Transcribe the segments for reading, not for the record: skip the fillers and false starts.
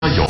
有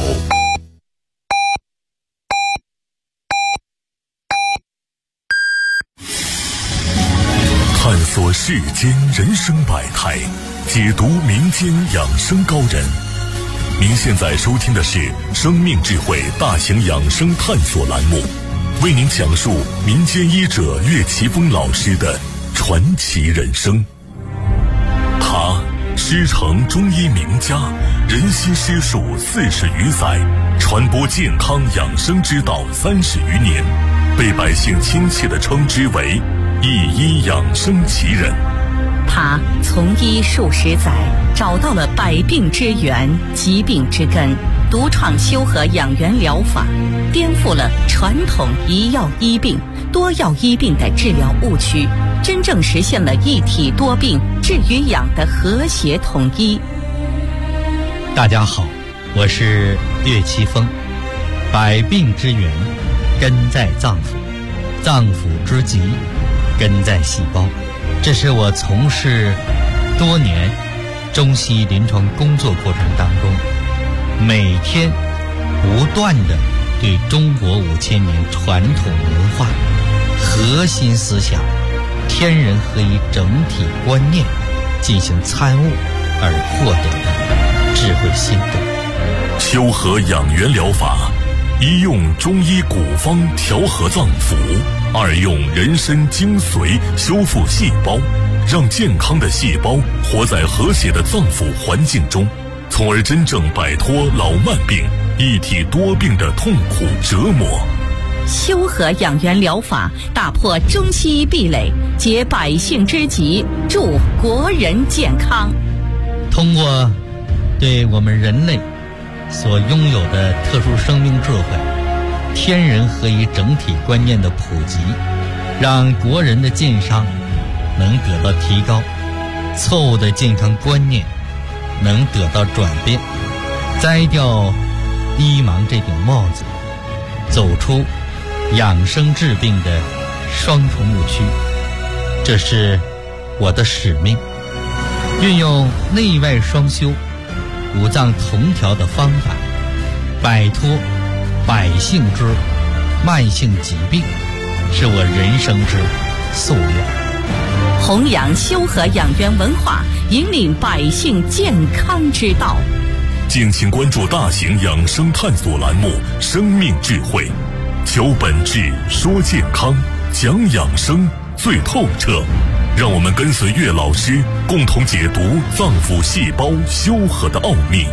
探索世间人生百态，解读民间养生高人。您现在收听的是生命智慧大型养生探索栏目，为您讲述民间医者岳奇峰老师的传奇人生。他师承中医名家，人心师术40余载，传播健康养生之道30余年，被百姓亲切地称之为一医养生奇人。 他从医数十载，找到了百病之源、疾病之根，独创修和养元疗法，颠覆了传统一药医病、多药医病的治疗误区，真正实现了一体多病治与养的和谐统一。 大家好，我是岳奇峰。百病之源根在脏腑，脏腑之疾根在细胞。这是我从事多年中西医临床工作过程当中，每天不断地对中国5000年传统文化、核心思想、天人合一整体观念进行参悟而获得的智慧心得。 修和养元疗法，一用中医古方调和脏腑，二用人参精髓修复细胞，让健康的细胞活在和谐的脏腑环境中，从而真正摆脱老慢病、一体多病的痛苦折磨。 修和养元疗法打破中西医壁垒，解百姓之急，助国人健康。 通过对我们人类所拥有的特殊生命智慧、天人合一整体观念的普及，让国人的健康能得到提高，错误的健康观念能得到转变，摘掉医盲这顶帽子，走出养生治病的双重误区。这是我的使命，运用内外双修、五脏同调的方法，摆脱百姓之慢性疾病，是我人生之夙愿。 弘扬修和养元文化，引领百姓健康之道。 敬请关注大型养生探索栏目《生命智慧》，求本质，说健康，讲养生最透彻。让我们跟随岳老师，共同解读脏腑细胞修和的奥秘。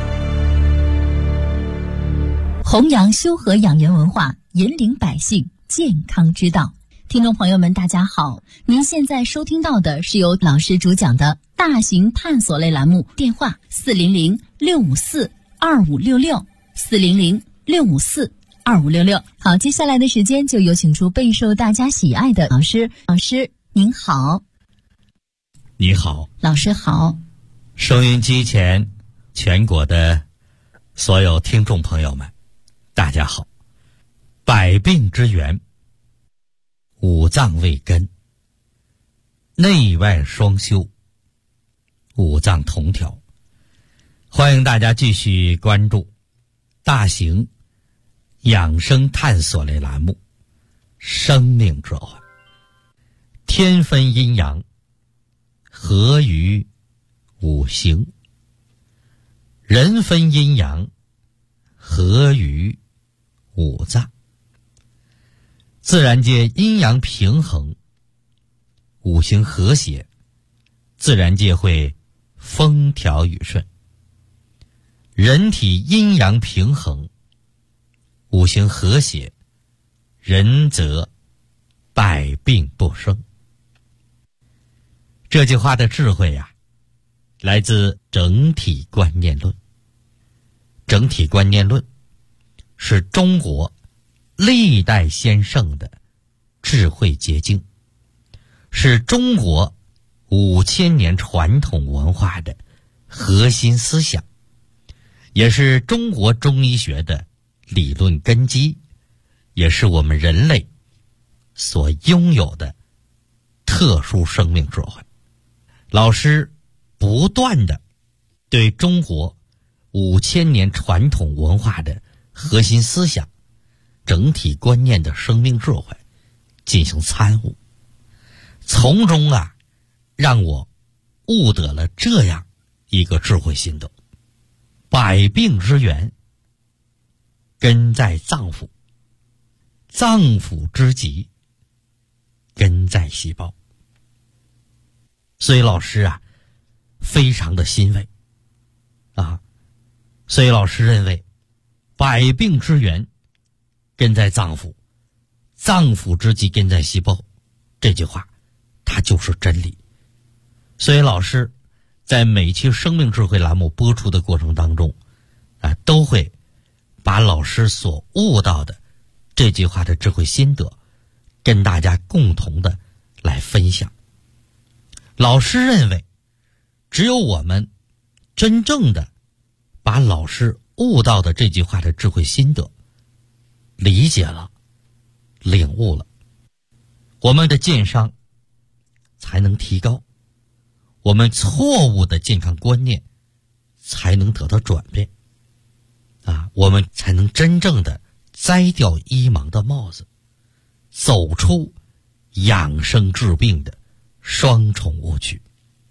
弘扬修和养元文化，引领百姓健康之道。听众朋友们，大家好，您现在收听到的是由老师主讲的大型探索类栏目，电话400-654-2566 400-654-2566。好，接下来的时间就有请出备受大家喜爱的老师。老师您好。 你好。 老师好。 收音机前全国的所有听众朋友们，大家好。百病之源，五脏为根，内外双修，五脏同调。欢迎大家继续关注大型养生探索类栏目《生命智慧》。天分阴阳，合于五行；人分阴阳，合于五脏。自然界阴阳平衡，五行和谐，自然界会风调雨顺。人体阴阳平衡，五行和谐，人则百病不生。这句话的智慧呀，来自整体观念论。整体观念论是中国历代先圣的智慧结晶，是中国5000年传统文化的核心思想，也是中国中医学的理论根基，也是我们人类所拥有的特殊生命智慧。老师不断地对中国 5000年传统文化的核心思想、整体观念的生命智慧进行参悟，从中让我悟得了这样一个智慧心得：百病之源根在脏腑，脏腑之疾根在细胞。所以老师非常的欣慰所以老师认为百病之源根在脏腑，脏腑之疾根在细胞，这句话它就是真理。所以老师在每期生命智慧栏目播出的过程当中都会把老师所悟到的这句话的智慧心得跟大家共同的来分享。老师认为只有我们真正的把老师悟到的这句话的智慧心得理解了、领悟了，我们的健康才能提高，我们错误的健康观念才能得到转变我们才能真正的摘掉医盲的帽子，走出养生治病的双重误区。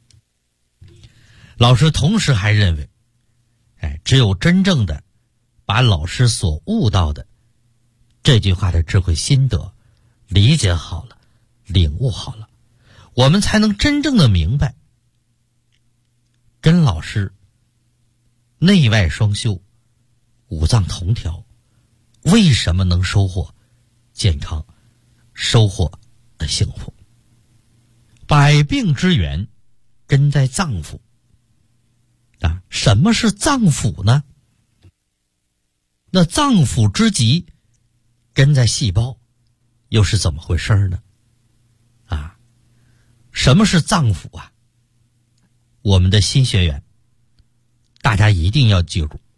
老师同时还认为只有真正的把老师所悟到的这句话的智慧心得理解好了、领悟好了，我们才能真正的明白跟老师内外双修、五脏同调为什么能收获健康、收获幸福。百病之源根在脏腑什么是脏腑呢？那脏腑之疾根在细胞，又是怎么回事呢？什么是脏腑我们的新学员大家一定要记住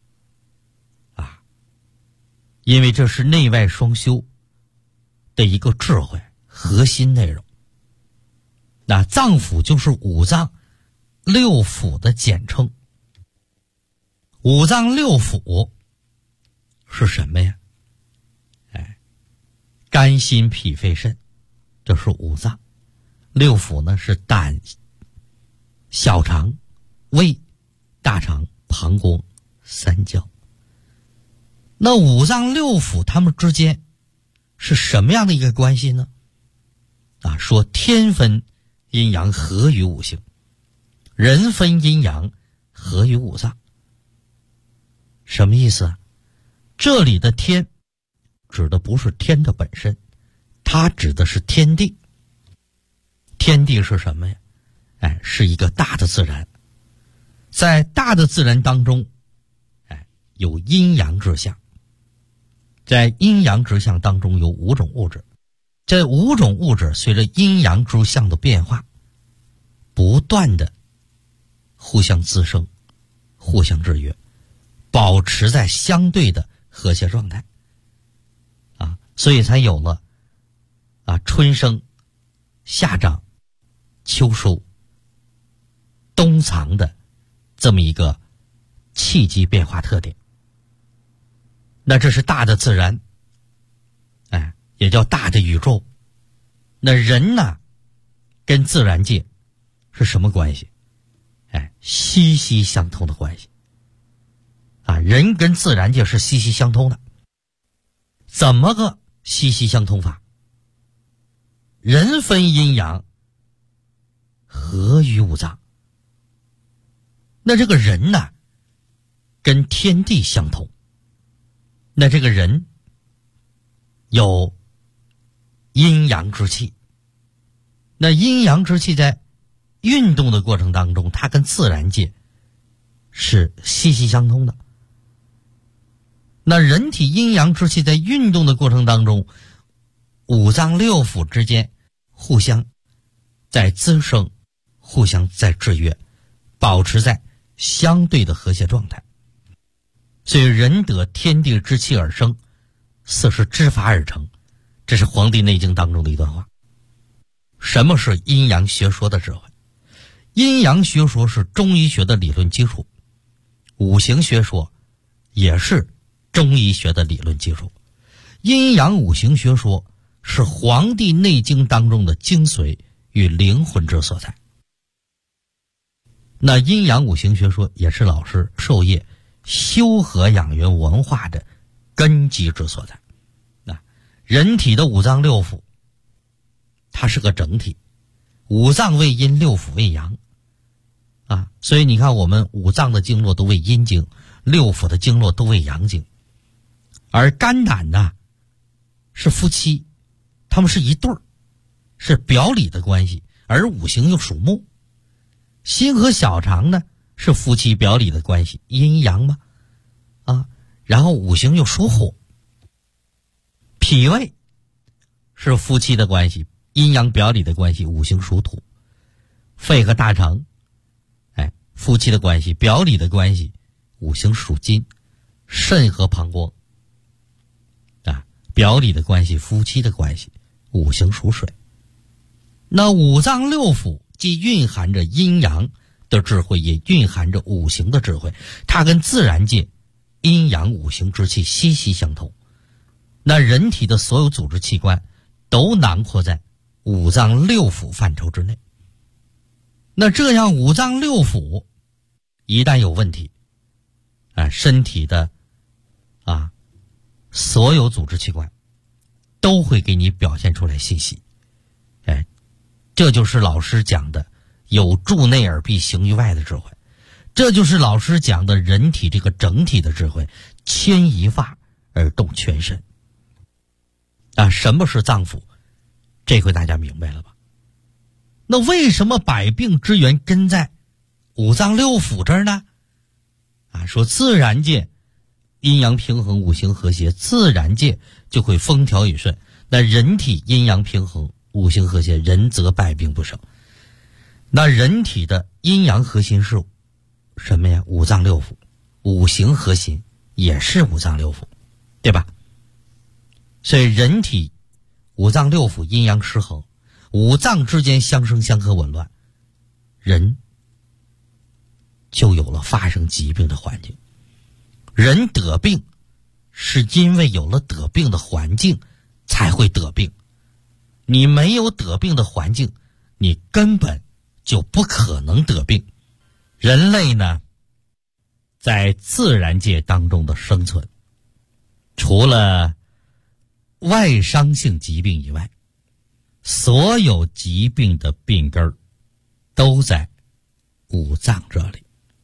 因为这是内外双修的一个智慧核心内容。那脏腑就是五脏六腑的简称。五脏六腑是什么呀？肝心脾肺肾，这是五脏。六腑呢是胆、小肠、胃、大肠、膀胱、三焦。那五脏六腑它们之间是什么样的一个关系呢？说天分阴阳合于五行，人分阴阳合于五脏。什么意思这里的天指的不是天的本身，它指的是天地。天地是什么呀？是一个大的自然。在大的自然当中有阴阳之象，在阴阳之象当中有五种物质，这五种物质随着阴阳之象的变化不断的互相滋生、互相制约，保持在相对的和谐状态所以才有了春生、夏长、秋收、冬藏的这么一个气机变化特点。那这是大的自然也叫大的宇宙。那人呢跟自然界是什么关系？息息相通的关系人跟自然界是息息相通的。怎么个息息相通法？人分阴阳合于五脏。那这个人呢跟天地相同，那这个人有阴阳之气，那阴阳之气在运动的过程当中，它跟自然界是息息相通的。那人体阴阳之气在运动的过程当中，五脏六腑之间互相在滋生，互相在制约，保持在相对的和谐状态。所以人得天地之气而生，色是之法而成，这是《黄帝内经》当中的一段话。什么是阴阳学说的智慧？阴阳学说是中医学的理论基础， 五行学说也是中医学的理论基础，阴阳五行学说是《黄帝内经》当中的精髓与灵魂之所在。那阴阳五行学说也是老师授业修和养元文化的根基之所在。人体的五脏六腑它是个整体，五脏为阴，六腑为阳所以你看我们五脏的经络都为阴经，六腑的经络都为阳经。而肝胆呢是夫妻，他们是一对儿，是表里的关系，而五行又属木。心和小肠呢是夫妻表里的关系，阴阳嘛然后五行又属火。脾胃是夫妻的关系，阴阳表里的关系，五行属土。肺和大肠夫妻的关系，表里的关系，五行属金。肾和膀胱表里的关系，夫妻的关系，五行属水。那五脏六腑既蕴含着阴阳的智慧，也蕴含着五行的智慧，它跟自然界阴阳五行之气息息相通。那人体的所有组织器官都囊括在五脏六腑范畴之内。那这样五脏六腑一旦有问题身体的所有组织器官都会给你表现出来信息。这就是老师讲的有助内而必行于外的智慧，这就是老师讲的人体这个整体的智慧，牵一发而动全身。什么是脏腑？这回大家明白了吧？那为什么百病之源根在五脏六腑这儿呢？说自然界阴阳平衡，五行和谐，自然界就会风调雨顺。那人体阴阳平衡，五行和谐，人则百病不生。那人体的阴阳核心是什么呀？五脏六腑。五行核心也是五脏六腑，对吧？所以人体五脏六腑阴阳失衡，五脏之间相生相克紊乱，人就有了发生疾病的环境。人得病是因为有了得病的环境才会得病，你没有得病的环境，你根本就不可能得病。人类呢，在自然界当中的生存，除了外伤性疾病以外，所有疾病的病根都在五脏这里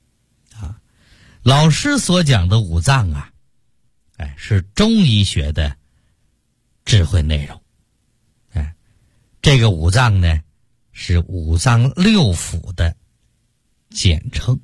老师所讲的五脏是中医学的智慧内容。这个五脏呢是五脏六腑的简称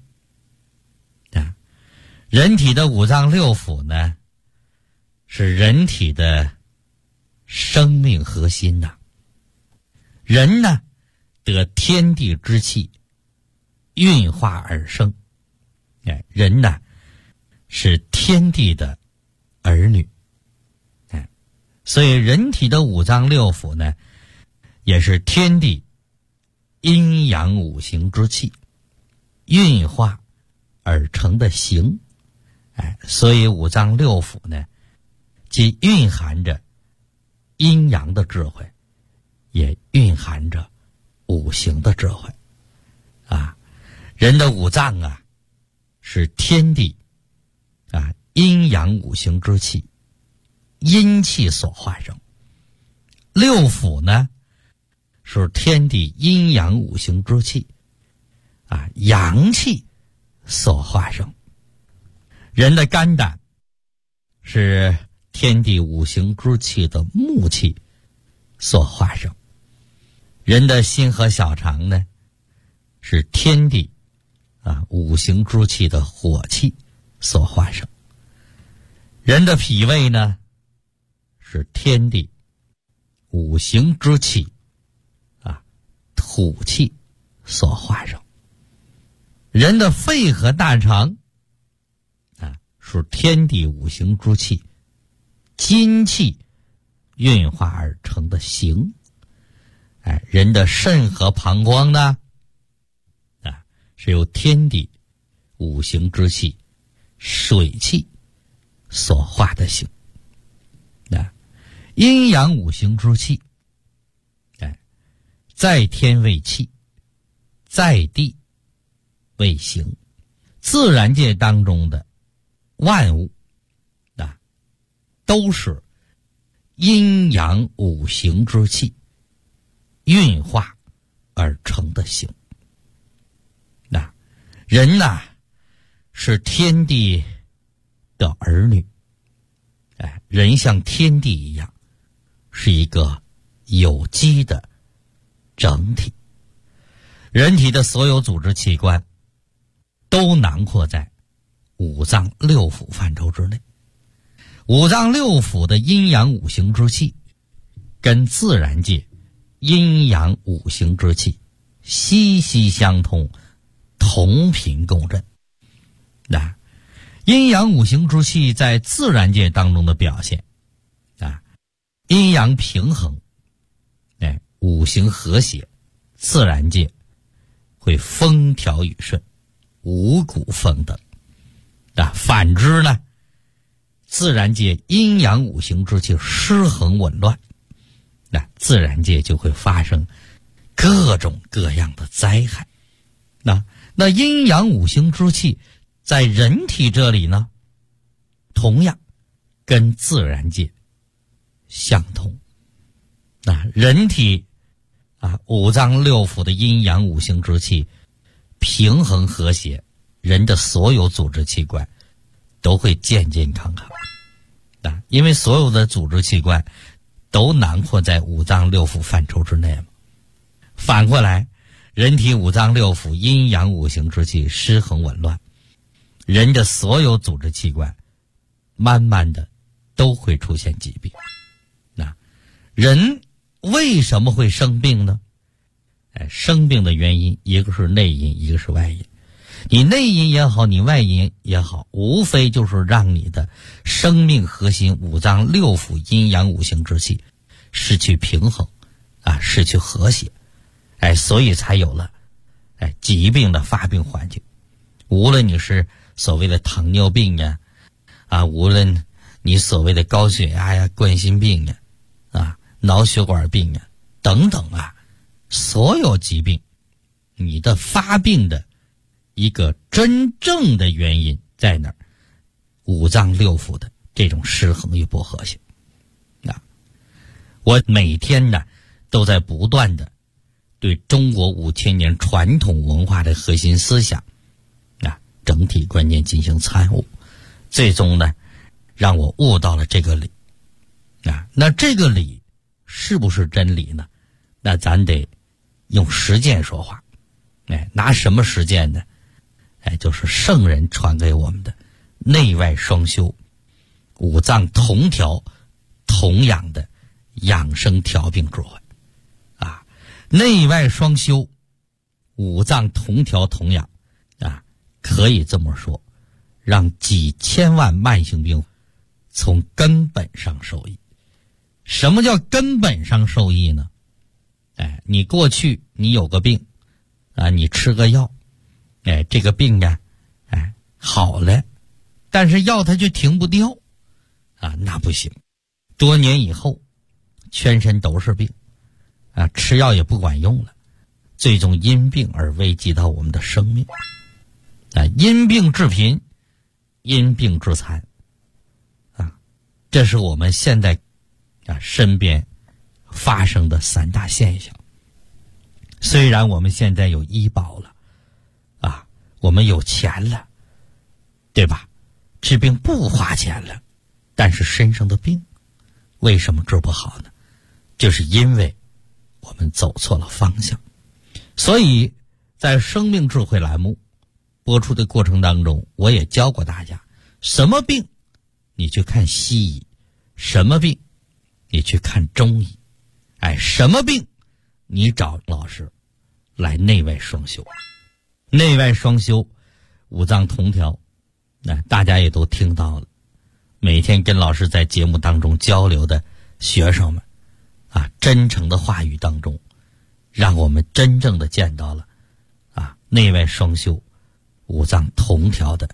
人体的五脏六腑呢是人体的生命核心人呢得天地之气运化而生，人呢是天地的儿女，所以人体的五脏六腑呢也是天地阴阳五行之气运化而成的形。所以五脏六腑呢既蕴含着阴阳的智慧，也蕴含着五行的智慧人的五脏是天地阴阳五行之气阴气所化生，六腑呢是天地阴阳五行之气阳气所化生。人的肝胆是天地五行之气的木气所化生，人的心和小肠呢是天地五行之气的火气所化生，人的脾胃呢是天地五行之气土气所化生，人的肺和大肠是天地五行之气金气运化而成的形。人的肾和膀胱呢是由天地五行之气水气所化的形。阴阳五行之气，在天为气，在地为形。自然界当中的万物都是阴阳五行之气运化而成的形。人是天地的儿女，人像天地一样，是一个有机的整体。人体的所有组织器官都囊括在五脏六腑范畴之内。五脏六腑的阴阳五行之气跟自然界阴阳五行之气息息相通，同频共振。阴阳五行之气在自然界当中的表现阴阳平衡，五行和谐，自然界会风调雨顺，五谷丰登。反之呢，自然界阴阳五行之气失衡紊乱，自然界就会发生各种各样的灾害。那阴阳五行之气在人体这里呢，同样跟自然界相同。人体五脏六腑的阴阳五行之气平衡和谐，人的所有组织器官都会健健康康。因为所有的组织器官都囊括在五脏六腑范畴之内嘛。反过来，人体五脏六腑阴阳五行之气失衡紊乱，人的所有组织器官慢慢的都会出现疾病。人为什么会生病呢？生病的原因，一个是内因，一个是外因。你内因也好，你外因也好，无非就是让你的生命核心五脏六腑阴阳五行之气失去平衡失去和谐，所以才有了疾病的发病环境。无论你是所谓的糖尿病无论你所谓的高血压呀、冠心病脑血管病等等所有疾病，你的发病的一个真正的原因在哪儿？五脏六腑的这种失衡与不和谐。我每天都在不断的对中国5000年传统文化的核心思想整体观念进行参悟，最终让我悟到了这个理。那这个理是不是真理呢？那咱得用实践说话。拿什么实践呢？就是圣人传给我们的内外双修、五脏同调同养的养生调病智慧。内外双修，五脏同调同养可以这么说，让几千万慢性病从根本上受益。什么叫根本上受益呢？你过去你有个病你吃个药这个病好了，但是药它就停不掉那不行。多年以后全身都是病吃药也不管用了，最终因病而危及到我们的生命因病致贫，因病致残这是我们现在身边发生的3大现象。虽然我们现在有医保了我们有钱了，对吧？治病不花钱了，但是身上的病为什么治不好呢？就是因为我们走错了方向。所以在生命智慧栏目播出的过程当中，我也教过大家，什么病你去看西医，什么病你去看中医，什么病你找老师来内外双修。内外双修，五脏同调大家也都听到了。每天跟老师在节目当中交流的学生们真诚的话语当中，让我们真正的见到了内外双修、五脏同调的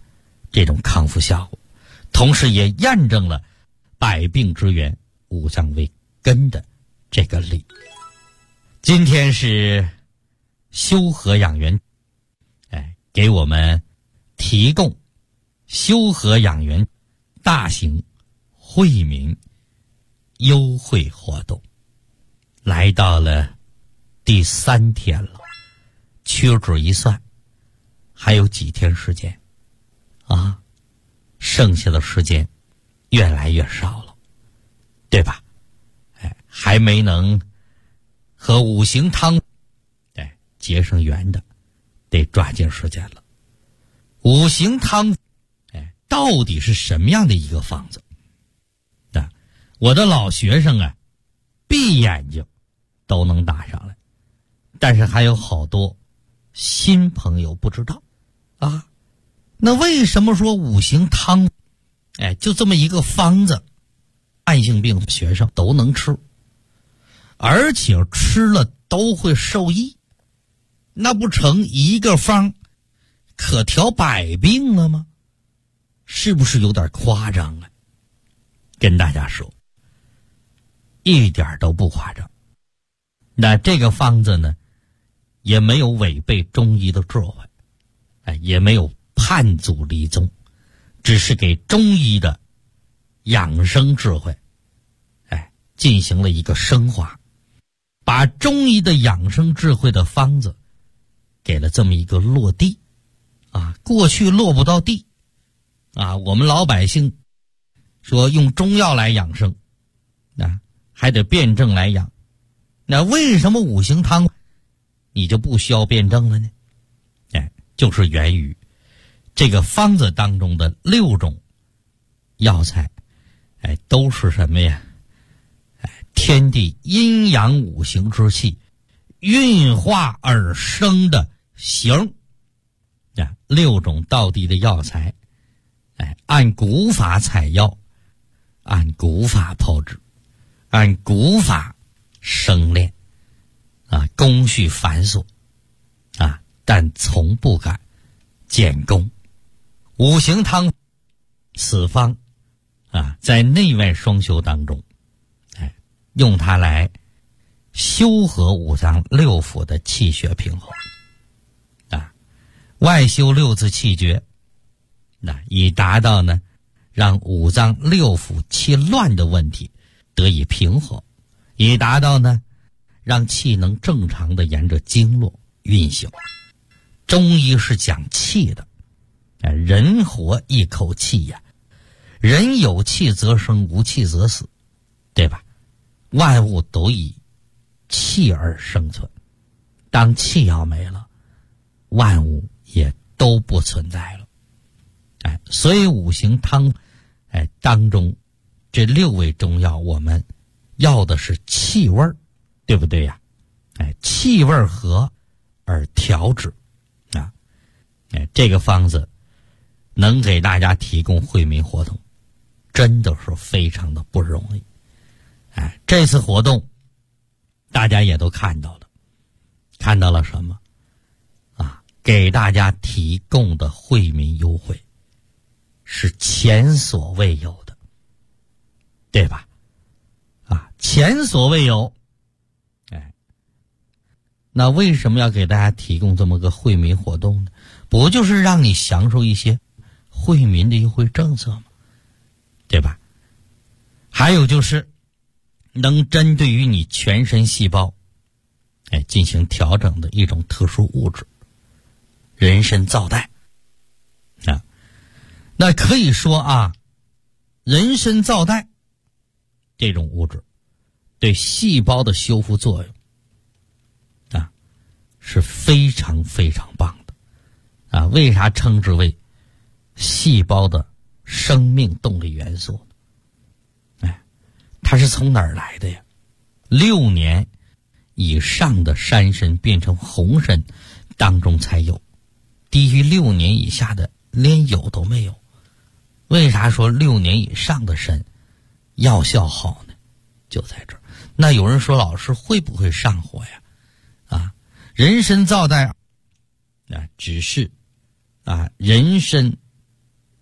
这种康复效果，同时也验证了百病之源五脏为根的这个理。今天是修和养元，给我们提供修和养元大型惠民优惠活动，来到了第3天了，屈指一算，还有几天时间啊，剩下的时间越来越少了，对吧？还没能和五行汤结上缘的，得抓紧时间了。五行汤到底是什么样的一个方子？我的老学生闭眼睛都能打上来，但是还有好多新朋友不知道啊。那为什么说五行汤就这么一个方子，慢性病学生都能吃，而且吃了都会受益？那不成一个方可调百病了吗？是不是有点夸张啊？跟大家说，一点都不夸张。那这个方子呢，也没有违背中医的智慧，也没有叛祖离宗，只是给中医的养生智慧进行了一个升华，把中医的养生智慧的方子给了这么一个落地过去落不到地我们老百姓说用中药来养生还得辩证来养，那为什么五行汤你就不需要辩证了呢？就是源于这个方子当中的6种药材都是什么呀？天地阴阳五行之气运化而生的形，6种道地的药材按古法采药，按古法炮制，按古法生炼工序繁琐但从不敢减功。五行汤此方在内外双修当中用它来修和五脏六腑的气血平衡外修6字气绝以达到呢让五脏六腑气乱的问题得以平和，以达到呢让气能正常的沿着经络运行。中医是讲气的人活一口气人有气则生，无气则死，对吧？万物都以气而生存，当气要没了，万物也都不存在了。所以五行汤当中这6味中药，我们要的是气味，对不对呀？气味和而调治这个方子能给大家提供惠民活动，真的是非常的不容易。这次活动大家也都看到了什么给大家提供的惠民优惠是前所未有的，对吧？前所未有。那为什么要给大家提供这么个惠民活动呢？不就是让你享受一些惠民的优惠政策吗？对吧？还有就是能针对于你全身细胞进行调整的一种特殊物质，人参皂苷那可以说人参皂苷这种物质对细胞的修复作用是非常非常棒的为啥称之为细胞的生命动力元素呢？它是从哪儿来的呀？6年以上的山参变成红参当中才有，低于6年以下的连有都没有。为啥说6年以上的参药效好呢？就在这儿。那有人说，老师会不会上火呀？人参皂苷只是人参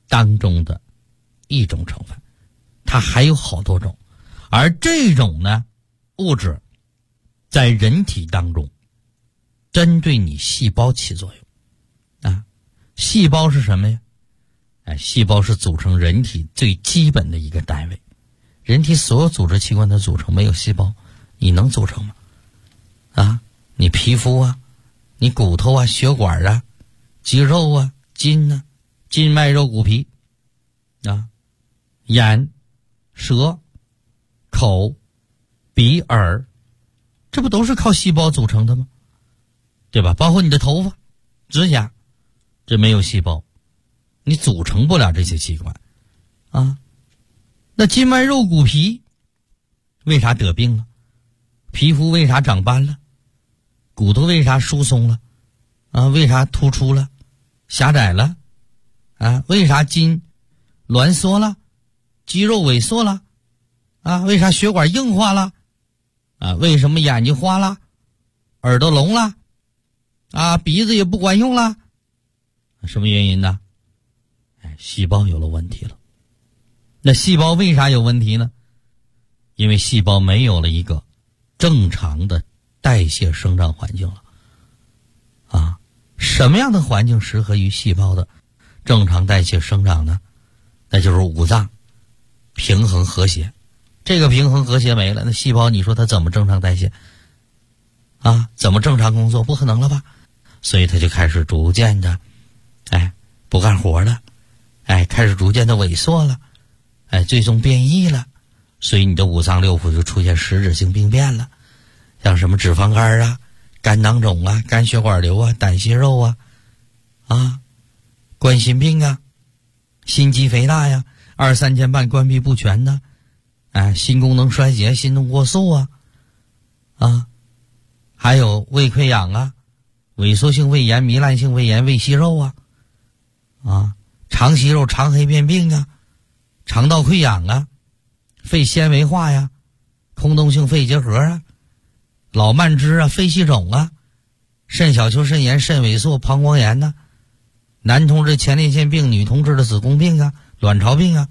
当中的一种成分，它还有好多种，而这种呢物质在人体当中针对你细胞起作用啊。细胞是什么呀？细胞是组成人体最基本的一个单位，人体所有组织器官的组成，没有细胞你能组成吗？啊，你皮肤啊，你骨头啊，血管啊，肌肉啊，筋啊，筋脉肉骨皮啊，眼、舌、口、鼻、耳，这不都是靠细胞组成的吗？对吧？包括你的头发、指甲，这没有细胞你组成不了这些器官啊。那筋脉肉骨皮为啥得病了？皮肤为啥长斑了？骨头为啥疏松了？啊，为啥突出了？狭窄了？啊，为啥筋挛缩了？肌肉萎缩了？啊，为啥血管硬化了？啊，为什么眼睛花了？耳朵聋了？啊，鼻子也不管用了？什么原因呢？细胞有了问题了。那细胞为啥有问题呢？因为细胞没有了一个正常的代谢生长环境了。啊，什么样的环境适合于细胞的正常代谢生长呢？那就是五脏平衡和谐。这个平衡和谐没了，那细胞你说它怎么正常代谢啊？怎么正常工作？不可能了吧？所以它就开始逐渐的不干活了，开始逐渐的萎缩了，最终变异了。所以你的五脏六腑就出现实质性病变了，像什么脂肪肝啊、肝囊肿啊、肝血管瘤啊、胆息肉啊、冠心病啊、心肌肥大呀、二三尖瓣关闭不全呢，心功能衰竭、心动过速啊，还有胃溃疡啊、萎缩性胃炎、糜烂性胃炎、胃息肉啊、肠息肉、肠黑变病啊、肠道溃疡啊、肺纤维化呀、空洞性肺结核啊、老慢支啊、肺气肿啊、肾小球肾炎、肾萎缩、膀胱炎男同志前列腺病、女同志的子宫病卵巢病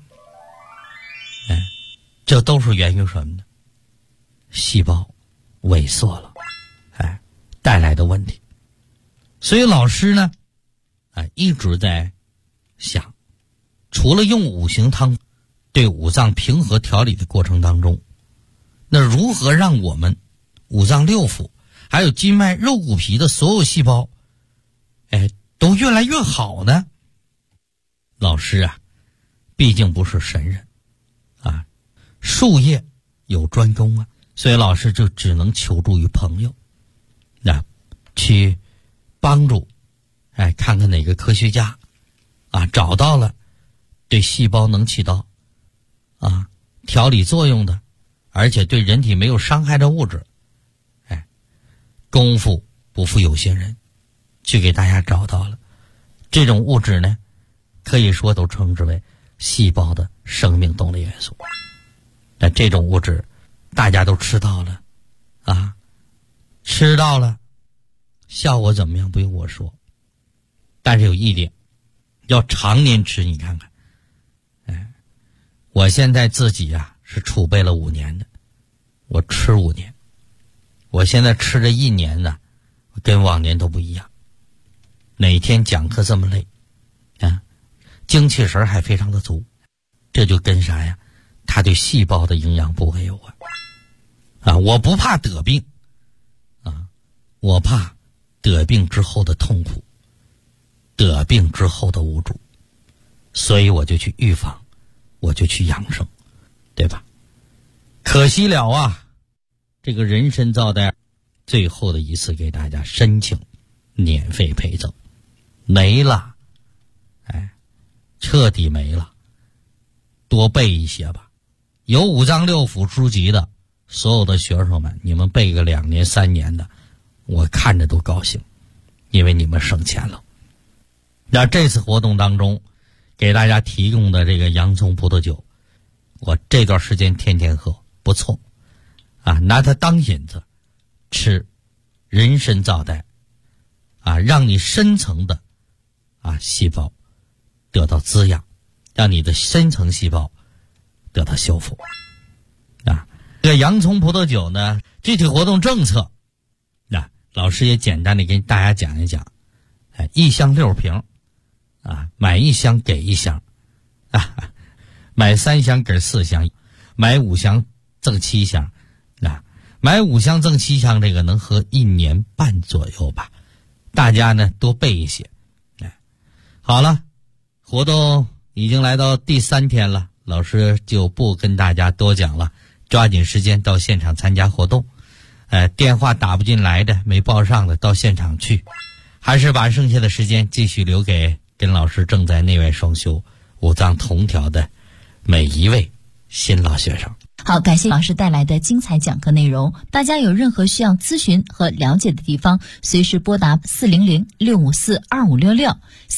这都是源于什么呢？细胞萎缩了带来的问题。所以老师呢一直在想，除了用五行汤对五脏平和调理的过程当中，那如何让我们五脏六腑还有筋脉肉骨皮的所有细胞都越来越好呢？老师毕竟不是神人术业有专攻所以老师就只能求助于朋友去帮助看看哪个科学家找到了对细胞能起到调理作用的，而且对人体没有伤害的物质功夫不负有心人，去给大家找到了这种物质呢，可以说都称之为细胞的生命动力元素。那这种物质大家都吃到了吃到了效果怎么样不用我说，但是有一点要常年吃。你看看我现在自己是储备了5年的，我吃5年，我现在吃这1年呢跟往年都不一样，每天讲课这么累精气神还非常的足，这就跟啥呀？它对细胞的营养不会有关我不怕得病我怕得病之后的痛苦，得病之后的无助，所以我就去预防，我就去养生，对吧？可惜了这个人参皂苷最后的一次给大家申请免费陪赠没了彻底没了。多背一些吧，有五脏六腑书籍的所有的学生们，你们背个2年3年的，我看着都高兴，因为你们省钱了。那这次活动当中给大家提供的这个洋葱葡萄酒，我这段时间天天喝，不错拿它当引子吃人参皂苷让你深层的细胞得到滋养， 让你的深层细胞得到修复。这个洋葱葡萄酒呢，具体活动政策，老师也简单的给大家讲一讲。1箱6瓶，买1箱给1箱，买3箱给4箱，买5箱赠7箱，买5箱赠7箱，这个能喝1年半左右吧。大家呢多备一些。好了，活动已经来到第3天了，老师就不跟大家多讲了，抓紧时间到现场参加活动。电话打不进来的，没报上的，到现场去。还是把剩下的时间继续留给跟老师正在内外双修、五脏同调的每一位新老学生。 好，感谢老师带来的精彩讲课内容。大家有任何需要咨询和了解的地方，随时拨打400-654-2566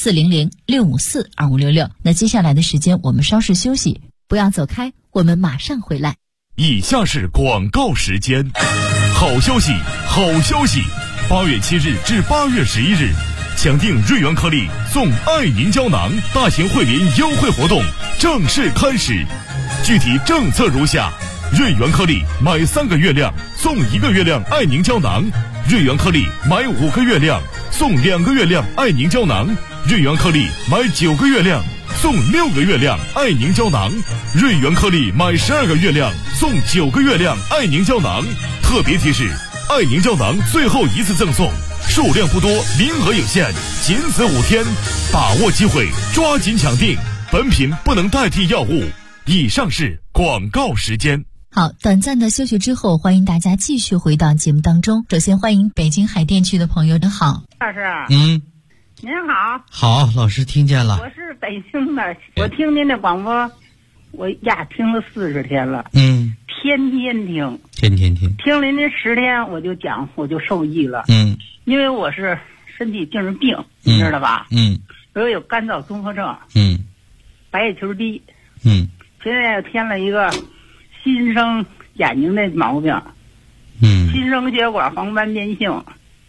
400-654-2566。那接下来的时间我们稍事休息，不要走开，我们马上回来。 以下是广告时间。好消息，好消息！8月7日至8月11日，抢订瑞元颗粒送爱凝胶囊大型汇联优惠活动正式开始。具体政策如下：瑞元颗粒买3个月亮送1个月亮爱凝胶囊，瑞元颗粒买5个月亮送2个月亮爱凝胶囊，瑞元颗粒买9个月亮送6个月亮爱凝胶囊，瑞元颗粒买12个月亮送9个月亮爱凝胶囊。特别提示：爱凝胶囊最后一次赠送，数量不多，名额有限，仅此5天，把握机会，抓紧抢订。本品不能代替药物。以上是广告时间。 好，短暂的休息之后，欢迎大家继续回到节目当中。首先欢迎北京海淀区的朋友，您好。 老师， 您好。 好，老师听见了。 我是北京的，我听您的广播，我听了40天了。天天听， 天天听， 听了您10天，我就讲，我就受益了。因为我是身体精神病，你知道吧？我有干燥综合症，白血球低，现在又添了一个新生眼睛的毛病，新生血管黄斑变性，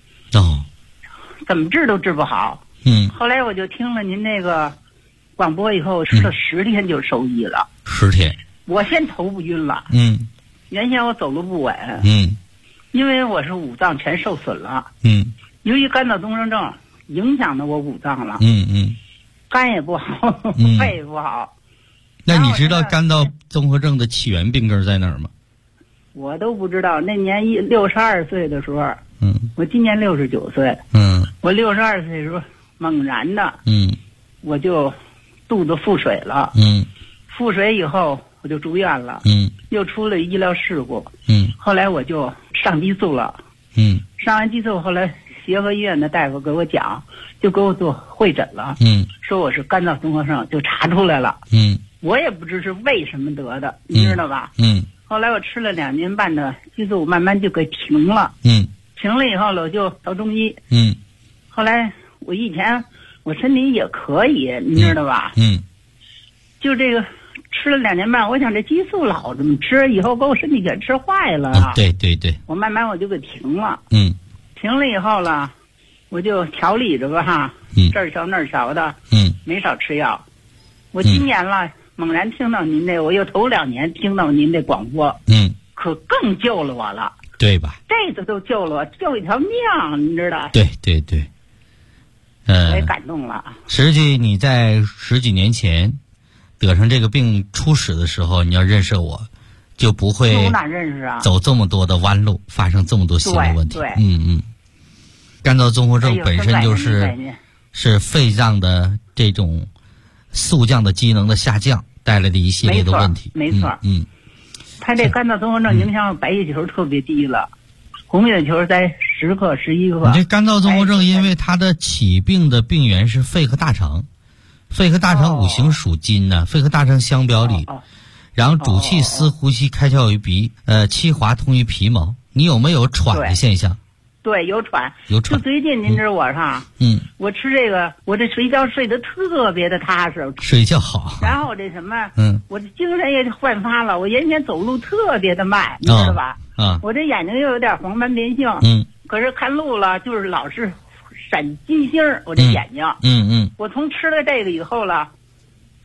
怎么治都治不好。后来我就听了您那个广播以后，吃了10天就受益了。 10天， 我先头不晕了，原先我走路不稳，因为我是五脏全受损了，由于干燥综合症影响的我五脏了，肝也不好，肺也不好。 那你知道干燥综合症的起源病根在哪儿吗？ 我都不知道。那年62岁的时候，我今年69岁，我62岁的时候猛然的，我就肚子腹水了，腹水以后我就住院了，又出了医疗事故，后来我就上激素了，上完激素后来协和医院的大夫给我讲，就给我做会诊了，说我是干燥综合症，就查出来了，我也不知是为什么得的，你知道吧？后来我吃了2年半的激素，慢慢就给停了，停了以后了我就调中医，后来我以前我身体也可以，你知道吧？就这个吃了2年半，我想这激素老这么吃，以后把我身体给吃坏了啊！ 对对对， 我慢慢我就给停了，停了以后了，我就调理着吧哈，这儿调那儿调的，没少吃药。我今年了，猛然听到您这，我又头2年听到您这广播，可更救了我了， 对吧？ 这次都救了我，救一条命，你知道？ 对对对， 我也感动了。 实际你在10几年前得上这个病初始的时候，你要认识我，就不会走这么多的弯路，发生这么多新的问题。干燥综合症本身是肺脏的这种速降的机能的下降带来的一系列的问题。 没错，他这干燥综合症影响白血球特别低了，红血球在10克、11克。 你这干燥综合症，因为它的起病的病源是肺和大肠。肺和大肠五行属金呢，肺和大肠相表里，然后主气司呼吸开窍于鼻，气滑通于皮毛。你有没有喘的现象？ 对，有喘。 有喘。 就最近您知道我上，我吃这个，我这睡觉睡得特别的踏实， 睡觉好。 然后我这什么，我这精神也焕发了。我原先走路特别的慢，你知道吧？我这眼睛又有点黄斑变性，可是看路了就是老是闪金星，我这眼睛，我从吃了这个以后了，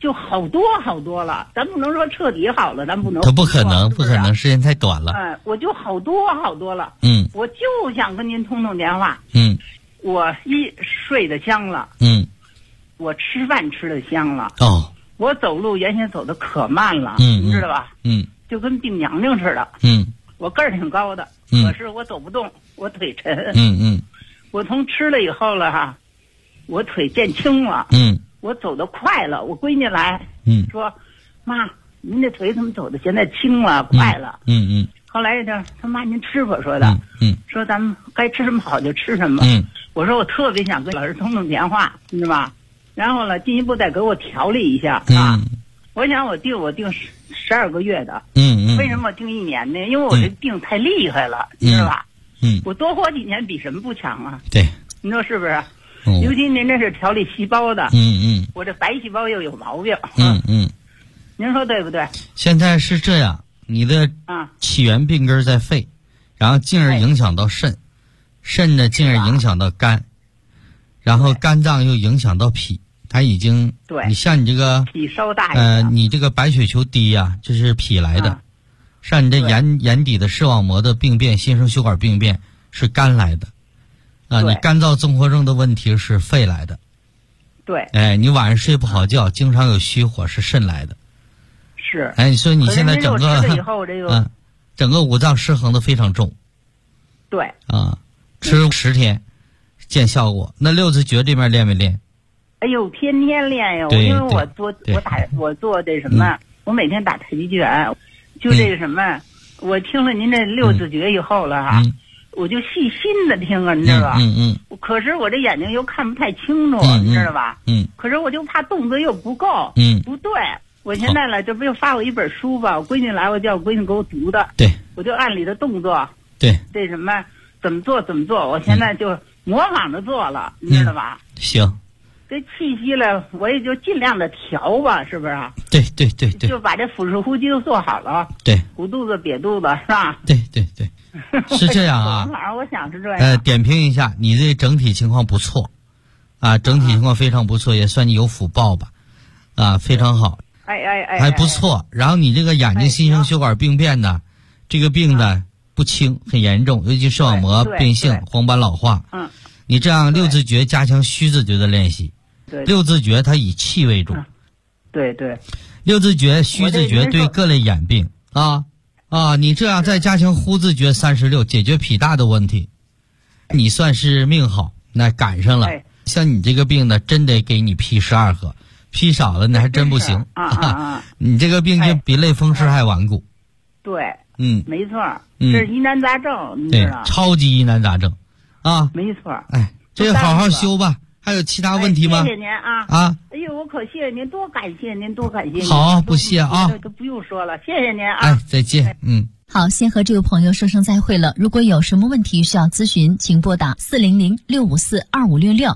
就好多好多了。咱不能说彻底好了，咱不能。 它不可能， 是不是不可能，时间太短了。 我就好多好多了。我就想跟您通电话。我一睡得香了。我吃饭吃得香了。我走路原先走得可慢了。你知道吧？就跟病娘娘似的。我个儿挺高的。可是我走不动，我腿沉。我从吃了以后了哈，我腿变轻了。我走得快了。我闺女来，说妈，您这腿怎么走的现在轻了，快了。后来他妈您吃吧，说的。说咱们该吃什么好就吃什么。我说我特别想跟老师通电话，你知道吧？然后呢，进一步再给我调理一下啊。我想我定12个月的。为什么我定1年呢？因为我这病太厉害了，你知道吧？我多活几年比什么不强啊？ 对， 你说是不是？尤其您这是调理细胞的。我这白细胞又有毛病。您说对不对？ 现在是这样，你的起源病根在肺，然后进而影响到肾，肾呢进而影响到肝，然后肝脏又影响到脾。它已经， 对， 你像你这个脾稍大你这个白血球低呀，这是脾来的。像你这眼底的视网膜的病变、新生血管病变是肝来的。你干燥综合症的问题是肺来的。 对。 你晚上睡不好觉，经常有虚火是肾来的。 是。 你说你现在整个整个五脏失衡的非常重。 对。 吃10天见效果。那六字诀这边练没练？ 哎呦，天天练呀！因为我做这什么，我每天打太极拳，就这个什么，我听了您这6字诀以后了哈，我就细心的听啊，你知道吧？可是我这眼睛又看不太清楚，你知道吧？可是我就怕动作又不够。不对，我现在了，这不又发我一本书吧？我闺女来，我叫我闺女给我读的。 对， 我就按里的动作。 对， 这什么怎么做，我现在就模仿着做了，你知道吧？ 行。 这气息了，我也就尽量的调吧，是不是？ 对， 就把这腹式呼吸都做好了。 对， 鼓肚子、瘪肚子，是吧？ 对，是这样啊。 反正我想是这样。 点评一下，你这整体情况不错，整体情况非常不错，也算你有福报吧，非常好。还不错。然后你这个眼睛新生血管病变呢，这个病呢不轻，很严重，尤其视网膜变性、黄斑老化。你这样6字诀加强虚字诀的练习。6字诀它以气为主。 对。 6字诀、虚字诀对各类眼病你这样再加强呼字诀36，解决脾大的问题，你算是命好，那赶上了。像你这个病呢，真得给你批12合，批少了那还真不行。你这个病就比类风湿还顽固。 对，没错，这是疑难杂症，你知道？ 超级疑难杂症没错。 这好好修吧。还有其他问题吗？ 谢谢您哎呦，我可谢谢您，多感谢您，多感谢您。 好，不谢都不用说了，谢谢您啊。 再见。 好，先和这位朋友说声再会了。如果有什么问题需要咨询，请拨打400-654-2566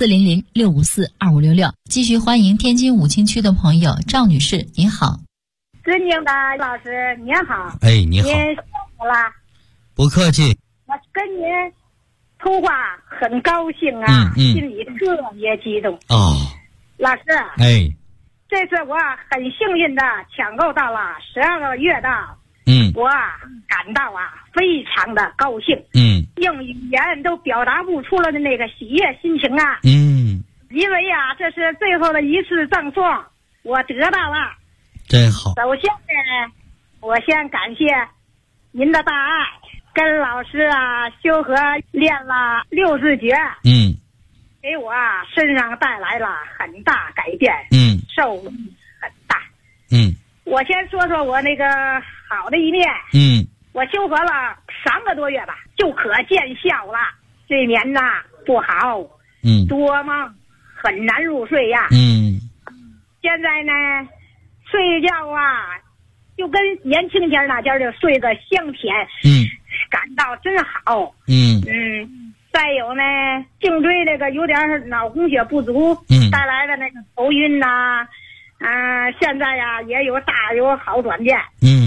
400-654-2566。继续欢迎天津武清区的朋友赵女士，您好。 尊敬的老师您好。 你好。 您辛苦了。 不客气。 我跟您通话很高兴啊，心里特别激动。老师。这次我很幸运的抢购到了12个月的。我感到非常的高兴。用语言都表达不出了的那个喜悦心情啊。因为这是最后的一次赠送，我得到了。 真好。 首先呢，我先感谢您的大爱，跟老师修和练了6字诀。给我身上带来了很大改变。受益很大。我先说说我那个好的一面。我修合了3个多月吧，就可见效了。睡眠不好。多梦，很难入睡呀。现在呢，睡觉就跟年轻前那家就睡个香甜。感到真好。再有呢，颈椎这个有点脑供血不足，带来的那个头晕现在也有大有好转变。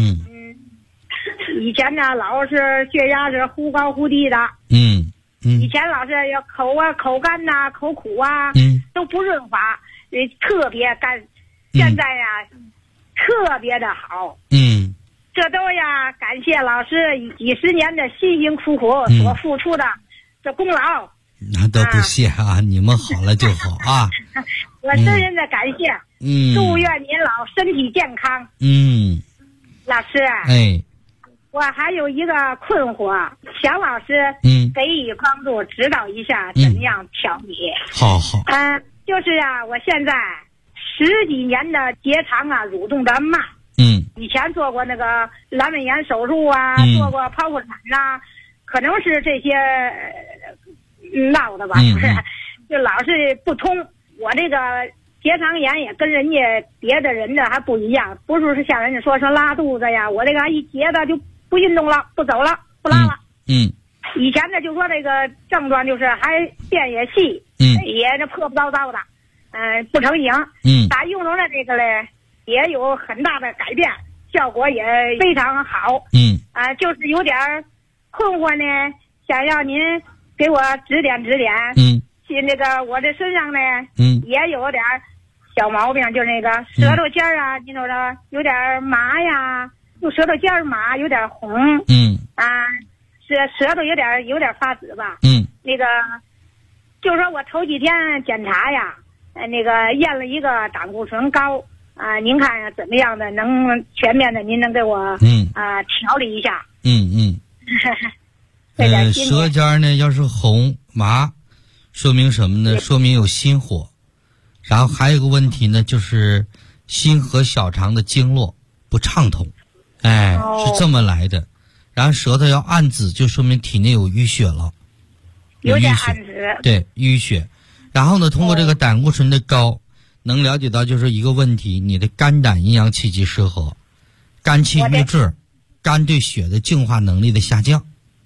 以前老是血压是忽高忽低的。以前老是要口干口苦都不润滑，特别干。 现在呀，特别的好。这都呀，感谢老师几十年的辛辛苦苦所付出的这功劳。 那都不谢啊，你们好了就好啊。 我深深的感谢。祝愿您老身体健康。老师。 哎。 我还有一个困惑，想老师给予帮助，指导一下怎样调理。 好。 就是啊，我现在10几年的结肠啊蠕动的慢。以前做过那个阑尾炎手术啊，做过剖腹产呐，可能是这些闹的吧，就老是不通。我这个结肠炎也跟人家别的人的还不一样，不是像人家说拉肚子呀，我这个一结的就不运动了，不走了，不拉了。以前呢就说这个症状就是还便也细，也这破不糟糟的，不成形。打用了这个嘞，也有很大的改变，效果也非常好。就是有点困惑呢，想要您给我指点指点。那个我这身上呢，也有点小毛病，就是那个舌头尖儿啊，你瞅着有点麻呀，就舌头尖儿麻，有点红。舌头有点发紫吧。那个就是说我头几天检查呀，那个验了一个胆固醇高您看怎么样的，能全面的您能给我调理一下。 舌尖呢要是红麻，说明什么呢？说明有心火。然后还有一个问题呢，就是心和小肠的经络不畅通，是这么来的。然后舌头要暗紫，就说明体内有淤血了， 有点暗紫。 对，淤血。然后呢，通过这个胆固醇的高，能了解到就是一个问题，你的肝胆阴阳气机失和，肝气郁滞，肝对血的净化能力的下降。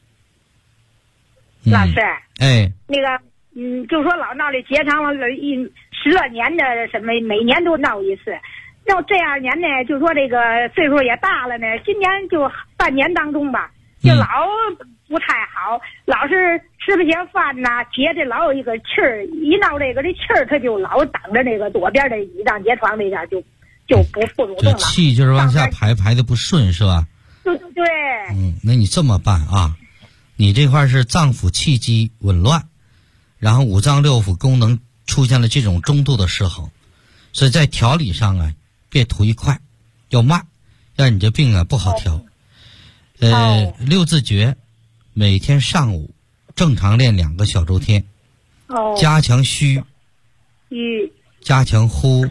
老师，那个就说老闹这结肠了10多年的什么，每年都闹一次。要这2年呢，就说这个岁数也大了呢，今年就半年当中吧，就老不太好，老是吃不下饭呐，结的老有一个气儿，一闹这个这气儿，他就老挡着那个左边的胰脏结肠那边就不蠕动了。 这气就是往下排的不顺是吧？ 对。 那你这么办啊？你这块是脏腑气机紊乱，然后五脏六腑功能出现了这种中度的失衡，所以在调理上啊，别图一快，要慢，让你这病啊不好调。6字诀，每天上午正常练2个小周天。加强虚，加强呼，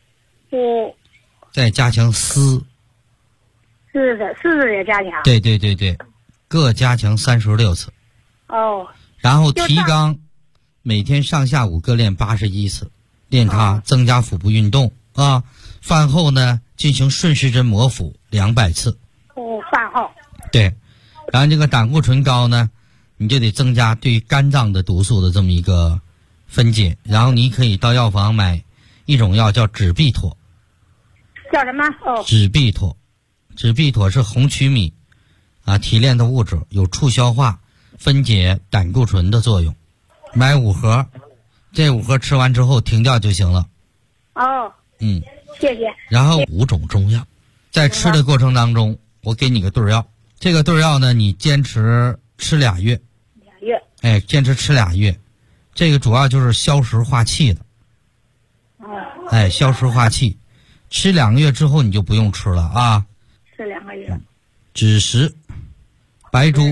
再加强思。 是的，思也加强。 对，各加强36次。然后提纲，每天上下午各练81次，练它增加腹部运动啊。饭后呢，进行顺时针摩腹200次。 饭后。 对，然后这个胆固醇高呢，你就得增加对肝脏的毒素的这么一个分解。然后你可以到药房买一种药叫止痹妥。 叫什么？ 止痹妥。止痹妥是红曲米提炼的物质，有促消化、分解胆固醇的作用。买5盒，这5盒吃完之后停掉就行了。 谢谢。 然后5种中药，在吃的过程当中，我给你个对药。这个对药呢，你坚持吃2月。坚持吃2月。这个主要就是消食化气的。消食化气。吃2个月之后你就不用吃了啊。 吃2个月。 枳实、白术。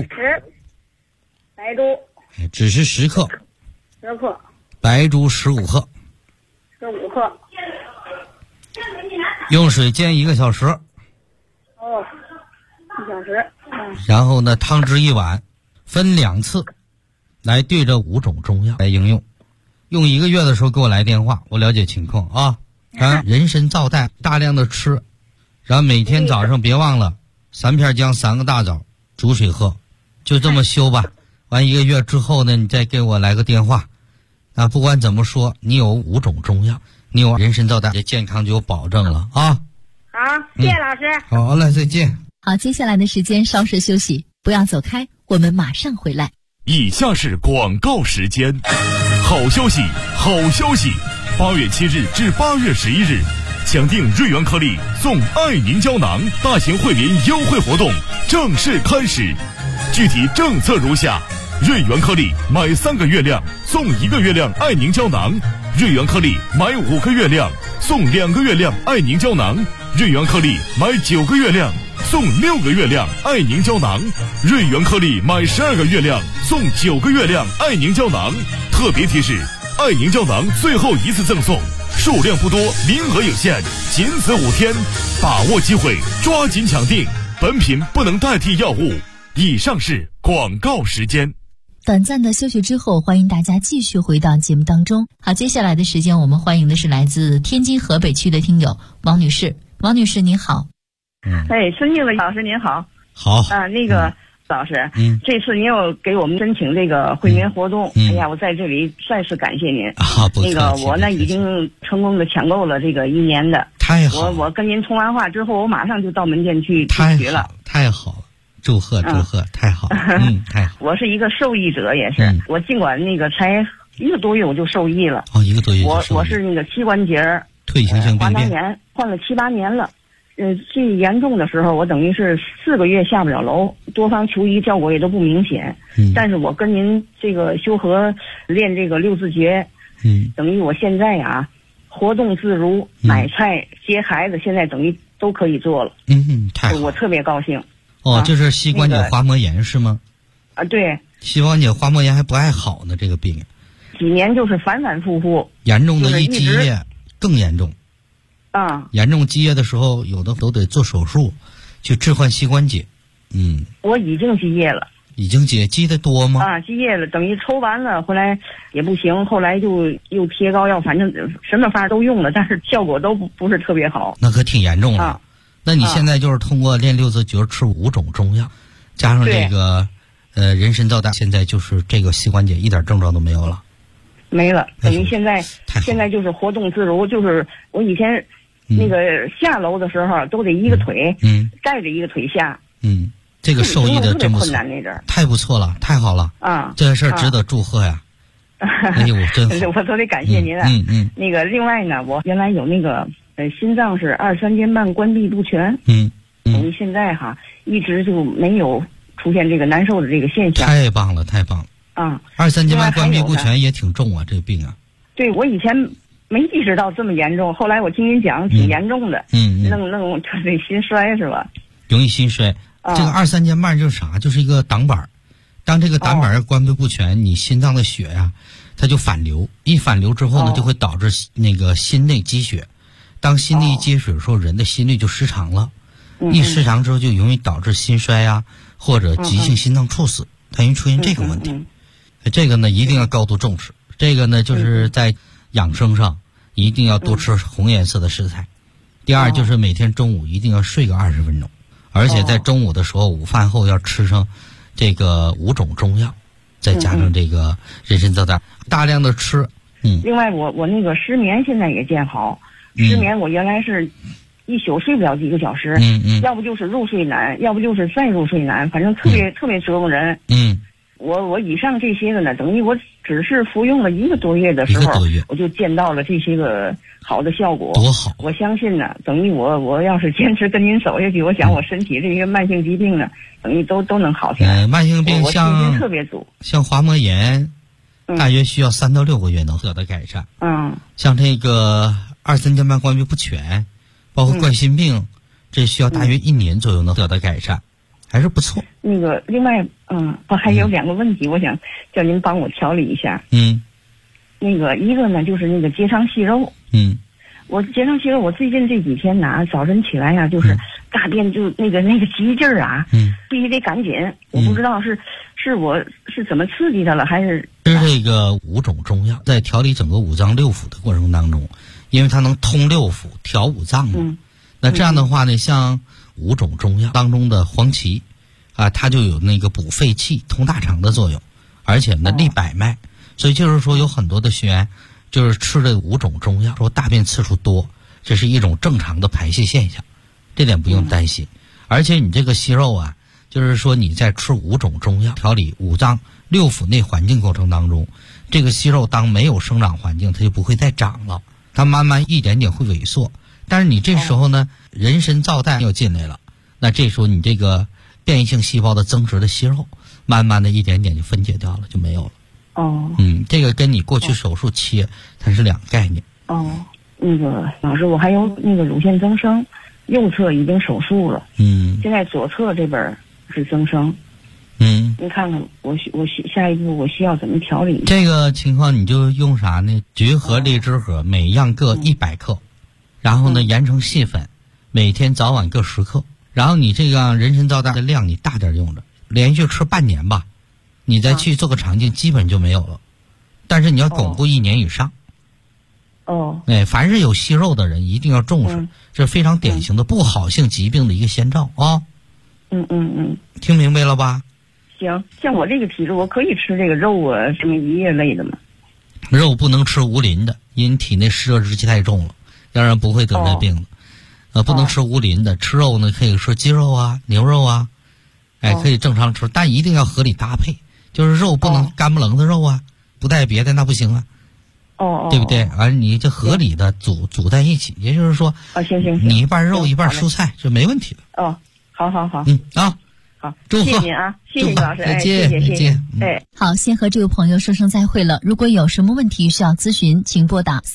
枳实10克。 10克。 白术15克。 15克。 用水煎1个小时。 1小时。 然后呢，汤汁1碗，分2次，来对着5种中药来应用。用1个月的时候给我来电话，我了解情况啊。人参皂苷大量的吃，然后每天早上别忘了3片姜3个大枣煮水喝，就这么修吧。完1个月之后呢，你再给我来个电话。不管怎么说，你有5种中药，你有人参皂苷，这健康就有保证了啊。 好，谢谢老师。 好嘞，再见。 好，接下来的时间稍事休息，不要走开，我们马上回来。 以下是广告时间。好消息，好消息！8月7日至8月11日， 想订瑞元颗粒送爱凝胶囊大型惠民优惠活动正式开始，具体政策如下：瑞元颗粒买3个月亮送1个月亮爱凝胶囊，瑞元颗粒买5个月亮送2个月亮爱凝胶囊，瑞元颗粒买9个月亮送6个月亮爱凝胶囊，瑞元颗粒买12个月亮送9个月亮爱凝胶囊。特别提示：爱凝胶囊最后一次赠送，数量不多，名额有限，仅此5天，把握机会，抓紧抢订。本品不能代替药物。以上是广告时间。 短暂的休息之后，欢迎大家继续回到节目当中。好，接下来的时间我们欢迎的是来自天津河北区的听友王女士。王女士您好。 孙静的老师您好。 好老师，这次您又给我们申请这个惠民活动，哎呀，我在这里再次感谢您。 不客气。 我呢已经成功的抢购了这个1年的。 太好。 我跟您通完话之后，我马上就到门店去学了。 太好了，祝贺，太好了。太好。 我是一个受益者，也是。我尽管才1个多月我就受益了。 1个多月就受益。 我是那个膝关节退行性病变， 患了7、8年了。最严重的时候，我等于是4个月下不了楼，多方求医，效果也都不明显。但是我跟您这个修和练这个6字诀，等于我现在活动自如，买菜接孩子，现在等于都可以做了。 太好， 我特别高兴。 就是膝关节滑膜炎是吗？ 对。 膝关节滑膜炎还不爱好呢，这个病。 几年就是反反复复。 严重的一积液更严重。严重积液的时候，有的都得做手术，去置换膝关节。 我已经积液了。 已经积得多吗？ 积液了，等于抽完了回来也不行，后来就又贴膏药，反正什么法都用了，但是效果都不是特别好。 那可挺严重了。那你现在就是通过练6字诀，吃5种中药，加上这个人参皂苷，现在就是这个膝关节一点症状都没有了。 没了，等于现在就是活动自如，就是我以前那个下楼的时候都得一个腿，带着一个腿下。这个受益的真不错，太不错了，太好了这个事儿值得祝贺呀！哎呦，真好， 我都得感谢您了。那个另外呢，我原来有那个心脏是2、3间半关闭不全，等于现在一直就没有出现这个难受的这个现象。 太棒了，2、3间半关闭不全也挺重啊，这个病啊。 对，我以前没意识到这么严重，后来我听您讲挺严重的，弄这心衰是吧？ 容易心衰。这个2、3间半就是啥？就是一个挡板，当这个挡板关闭不全，你心脏的血它就反流，一反流之后呢，就会导致那个心内积血。当心内积血的时候，人的心率就失常了，一失常之后就容易导致心衰或者急性心脏猝死，它容易出现这个问题。这个呢一定要高度重视。这个呢就是在养生上一定要多吃红颜色的食材。第二就是每天中午一定要睡个20分钟。而且在中午的时候，午饭后要吃上这个5种中药，再加上这个人参皂苷，大量的吃。 另外，我那个失眠现在也见好。失眠我原来是1宿睡不了几个小时，要不就是入睡难，要不就是再入睡难，反正特别折磨人。我以上这些个呢，等于我只是服用了1个多月的时候，我就见到了这些个好的效果。 多好！ 我相信呢，等于我要是坚持跟您走下去，我想我身体这些慢性疾病呢，等于都能好起来。 慢性病我信心特别足。 像滑膜炎，大约需要3到6个月能得到改善。像这个2、3间半关闭不全，包括冠心病，这需要大约1年左右能得到改善。还是不错。 那个另外，我还有2个问题，我想叫您帮我调理一下。那个一个呢，就是那个结肠息肉。我结肠息肉，我最近这几天早晨起来就是大便就那个急劲儿必须得赶紧。我不知道是我是怎么刺激它了，还是吃这个5种中药，在调理整个五脏六腑的过程当中，因为它能通六腑、调五脏嘛。那这样的话呢，像5种中药当中的黄芪它就有那个补肺气、通大肠的作用，而且呢利百脉。所以就是说，有很多的学员就是吃这5种中药，说大便次数多，这是一种正常的排泄现象，这点不用担心。而且你这个息肉就是说你在吃5种中药调理五脏六腑内环境过程当中，这个息肉当没有生长环境，它就不会再长了，它慢慢一点点会萎缩。 但是你这时候呢，人参皂苷又进来了，那这时候你这个变异性细胞的增殖的息肉，慢慢的一点点就分解掉了，就没有了。这个跟你过去手术切它是两个概念。 那个老师，我还有那个乳腺增生，右侧已经手术了，现在左侧这边是增生。您看看我下一步我需要怎么调理？ 这个情况你就用啥呢？菊核、荔枝核每样各100克，然后呢研成细粉，每天早晚各10克。然后你这个人参皂苷的量你大点用着，连续吃半年吧，你再去做个肠镜基本就没有了。但是你要巩固1年以上。凡是有息肉的人一定要重视，这是非常典型的不好性疾病的一个先兆啊。听明白了吧？ 行，像我这个体质，我可以吃这个肉啊，什么鱼类的吗？ 肉不能吃无磷的，因为体内湿热之气太重了，要不然不会得这病的。不能吃无磷的，吃肉呢可以吃鸡肉啊、牛肉啊，可以正常吃，但一定要合理搭配，就是肉不能干不冷的肉啊，不带别的那不行啊。对不对？完你就合理的组在一起，也就是说， 行， 你一半肉一半蔬菜是没问题的。 好， 好， 祝贺，谢谢您啊，谢谢老师， 再见， 谢谢。 好，先和这位朋友说声再会了。如果有什么问题需要咨询，请拨打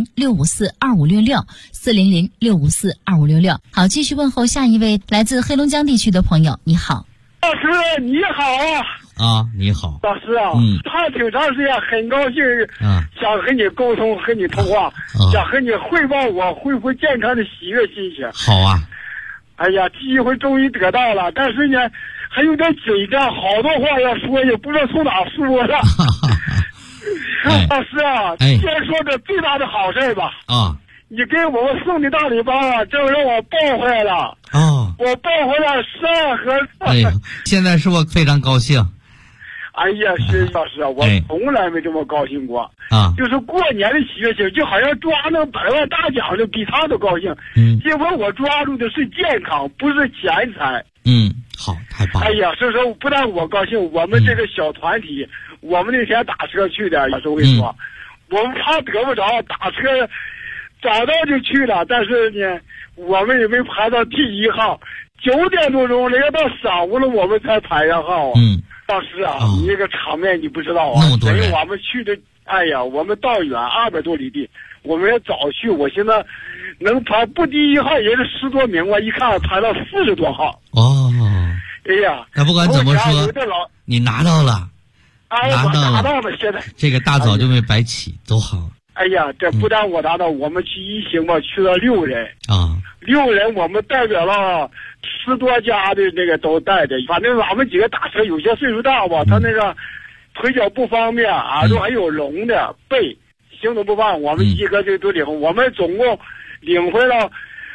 400-654-2566，400-654-2566。好，继续问候下一位来自黑龙江地区的朋友，你好。 老师你好你好， 老师他挺长时间，很高兴想和你沟通，和你通话，想和你汇报我恢复健康的喜悦心情。 好啊， 哎呀，机会终于得到了，但是呢还有点紧张，好多话要说，也不知道从哪说了。老师先说个最大的好事吧。你给我们送的大礼包正让我抱回来了。我抱回来12盒。 现在是我非常高兴。 哎呀，是老师我从来没这么高兴过。就是过年的喜悦性，就好像抓那100万大奖就比他都高兴。因为我抓住的是健康，不是钱财。 好，太棒了。 哎呀，所以说不但我高兴，我们这个小团体，我们那天打车去的，老师我跟你说，我们怕得不着，打车早到就去了，但是呢我们也没排到第1号，9点多钟了，要到晌午了我们才排上号。老师你这个场面你不知道那么多人， 我们去的，哎呀，我们道远200多里地，我们也早去，我现在能排不第1号也是10多名，我一看排到40多号。哎呀， 那不管怎么说，你拿到了， 拿到了，现在这个大早就没白起，多好。 哎呀，这不但我拿到，我们去一行吧，去了6人，6人，我们代表了10多家的那个都带着，反正俺们几个打车，有些岁数大吧，他那个腿脚不方便，耳朵还有聋的，背行动不方，我们几个就都领，我们总共领回了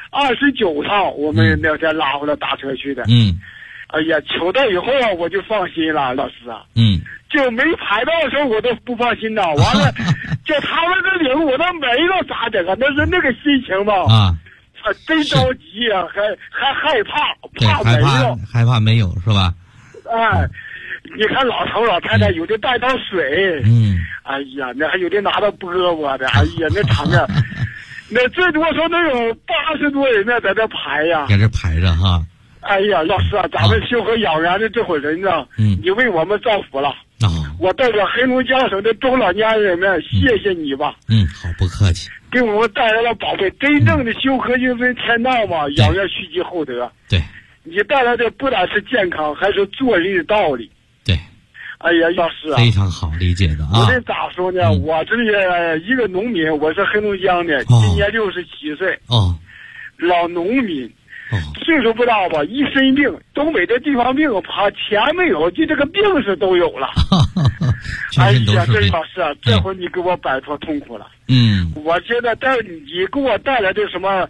29套，我们那天拉回来打车去的。哎呀，求到以后我就放心了，老师就没排到的时候我都不放心呐。完了，就他们这领我都没了，咋整啊？那是那个心情吧。真着急啊，还害怕，怕没有， 害怕没有是吧？ 你看老头老太太有的带到水，哎呀，那还有的拿到饽饽的，哎呀，那场面，那最多说能有80多人呢，在这排呀， 在这排着哈。 哎呀，老师咱们修和养元的这伙人呢，你为我们造福了。我代表黑龙江省的中老年人们，谢谢你吧。 好，不客气。 给我们带来了宝贝，真正的修和应分天道嘛，养元蓄积厚德。 对， 你带来的不但是健康，还是做人的道理。 对， 哎呀，老师非常好理解的我这咋说呢？我这里一个农民，我是黑龙江的，今年67岁。老农民。岁数不大吧，一身病，东北这地方病，怕钱没有，就这个病是都有了。哎呀，这老师这回你给我摆脱痛苦了。我现在你给我带来的什么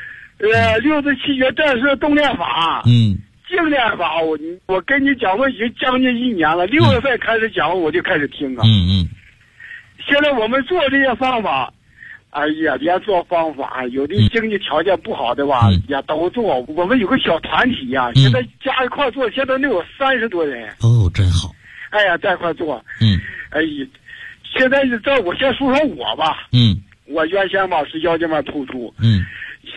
，67节战士动念法，静念法，我跟你讲，我已经将近1年了，6月份开始讲，我就开始听啊。现在我们做这些方法。哎呀，连做方法，有的经济条件不好的吧，也都做。我们有个小团体呀，现在加一块做，现在能有30多人。 真好。 哎呀，在一块做。哎呀，现在我先说说我吧。我原先吧是腰间盘突出。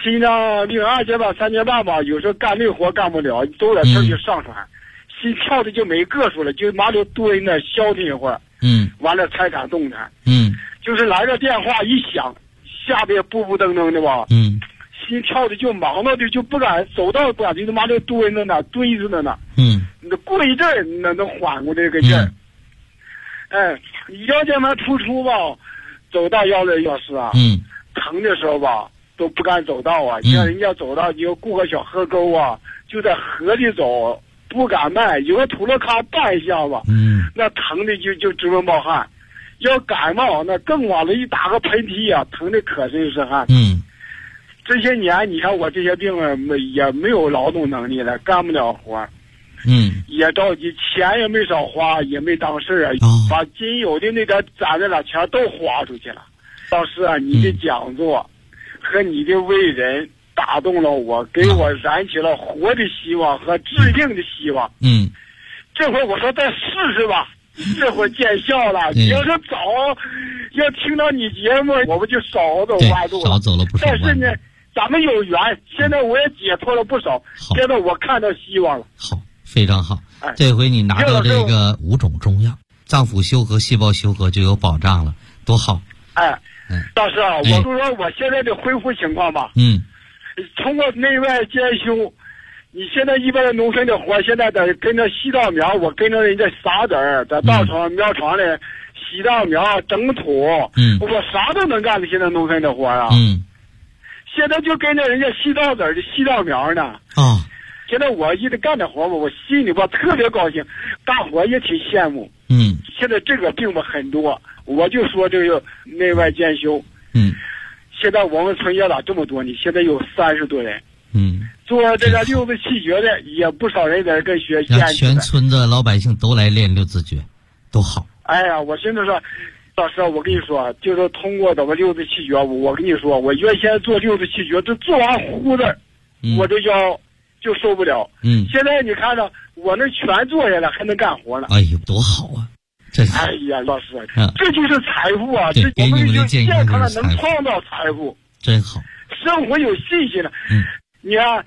心脏病2节吧3节半吧，有时候干累活干不了，走点事就上船，心跳的就没个数了，就马上蹲那消停一会儿，完了才敢动弹，就是来个电话一响，下边步步噔噔的吧，心跳的就忙到的就不敢走到不敢，就他妈的蹲着呢，蹲着呢呢，那过一阵儿那能缓过这个劲儿，腰间盘突出吧，走到120啊，疼的时候吧都不敢走道啊，像人家走道你要过个小河沟啊，就在河里走，不敢迈，有个土勒卡绊一下子，那疼的就直冒冒汗，要感冒那更往了一打个喷嚏啊，疼的可真是汗。这些年你看我这些病啊，也没有劳动能力了，干不了活，也着急，钱也没少花，也没当事啊，把仅有的那点攒的了钱都花出去了。老师啊，你的讲座和你的为人打动了我，给我燃起了活的希望和治病的希望。这会我说再试试吧，这会见效了。你要是早要听到你节目，我们就少走弯路了， 少走了不少弯路。 但是呢，咱们有缘，现在我也解脱了不少，现在我看到希望了。 好，非常好。这回你拿到这个5种中药，脏腑修和、细胞修和就有保障了，多好。 老师啊，我就说我现在的恢复情况吧，通过内外兼修，你现在一般的农村的活，现在得跟着吸稻苗，我跟着人家撒籽儿，在稻场苗场里洗稻苗、整土，我啥都能干的。现在农村的活啊，现在就跟着人家吸稻籽儿的、吸稻苗呢。现在我一直干这活吧，我心里吧特别高兴，大伙也挺羡慕。现在这个病吧很多，我就说这个内外兼修。现在我们村也咋这么多呢？现在有30多人。做这个六字气诀的也不少人在这跟学。 让全村的老百姓都来练六字诀，多好。 哎呀，我现在说，老师，我跟你说，就是通过咱们六字气诀，我跟你说，我原先做六字气诀，这做完呼的，我这腰就受不了。现在你看着我那全坐下来，还能干活了。 哎呦，多好啊！ 哎呀，老师，这就是财富啊！这我们就健康了，能创造财富， 真好。 生活有信心了。你看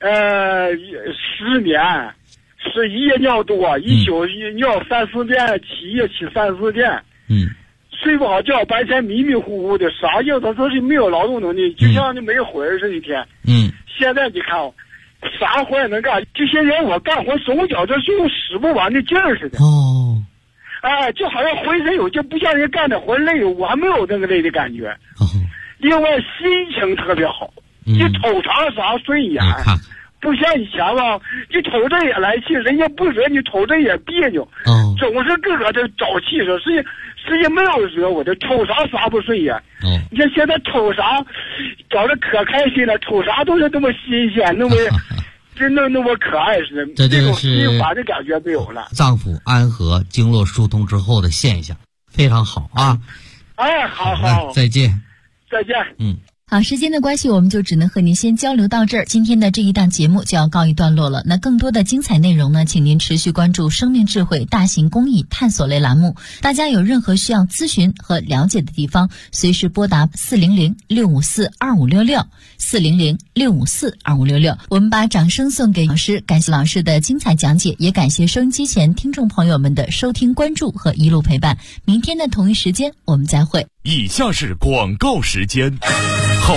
，10年是一夜尿多，一宿尿3-4遍，起夜起3-4遍。睡不好觉，白天迷迷糊糊的，啥样他说是没有劳动能力，就像那没魂儿似的一天。现在你看，啥活也能干。这些人我干活手脚这就使不完的劲儿似的。就好像浑身有劲，不像人干的活累，我还没有那个累的感觉。另外心情特别好，你瞅啥啥顺眼，不像以前吧，你瞅着也来气，人家不惹你，瞅着也别扭。总是个个的找气势，实际没有惹我的，瞅啥啥不顺眼。你看现在瞅啥，找着可开心了，瞅啥都是那么新鲜，那么真的那么可爱似的，这种心烦的感觉没有了。 脏腑安和、经络疏通之后的现象，非常好啊！ 好， 再见。 好，时间的关系，我们就只能和您先交流到这儿。今天的这一档节目就要告一段落了。那更多的精彩内容呢，请您持续关注生命智慧大型公益探索类栏目。大家有任何需要咨询和了解的地方，随时拨打400-654-2566 400-654-2566。我们把掌声送给老师，感谢老师的精彩讲解，也感谢收音机前听众朋友们的收听关注和一路陪伴。明天的同一时间我们再会。 以下是广告时间。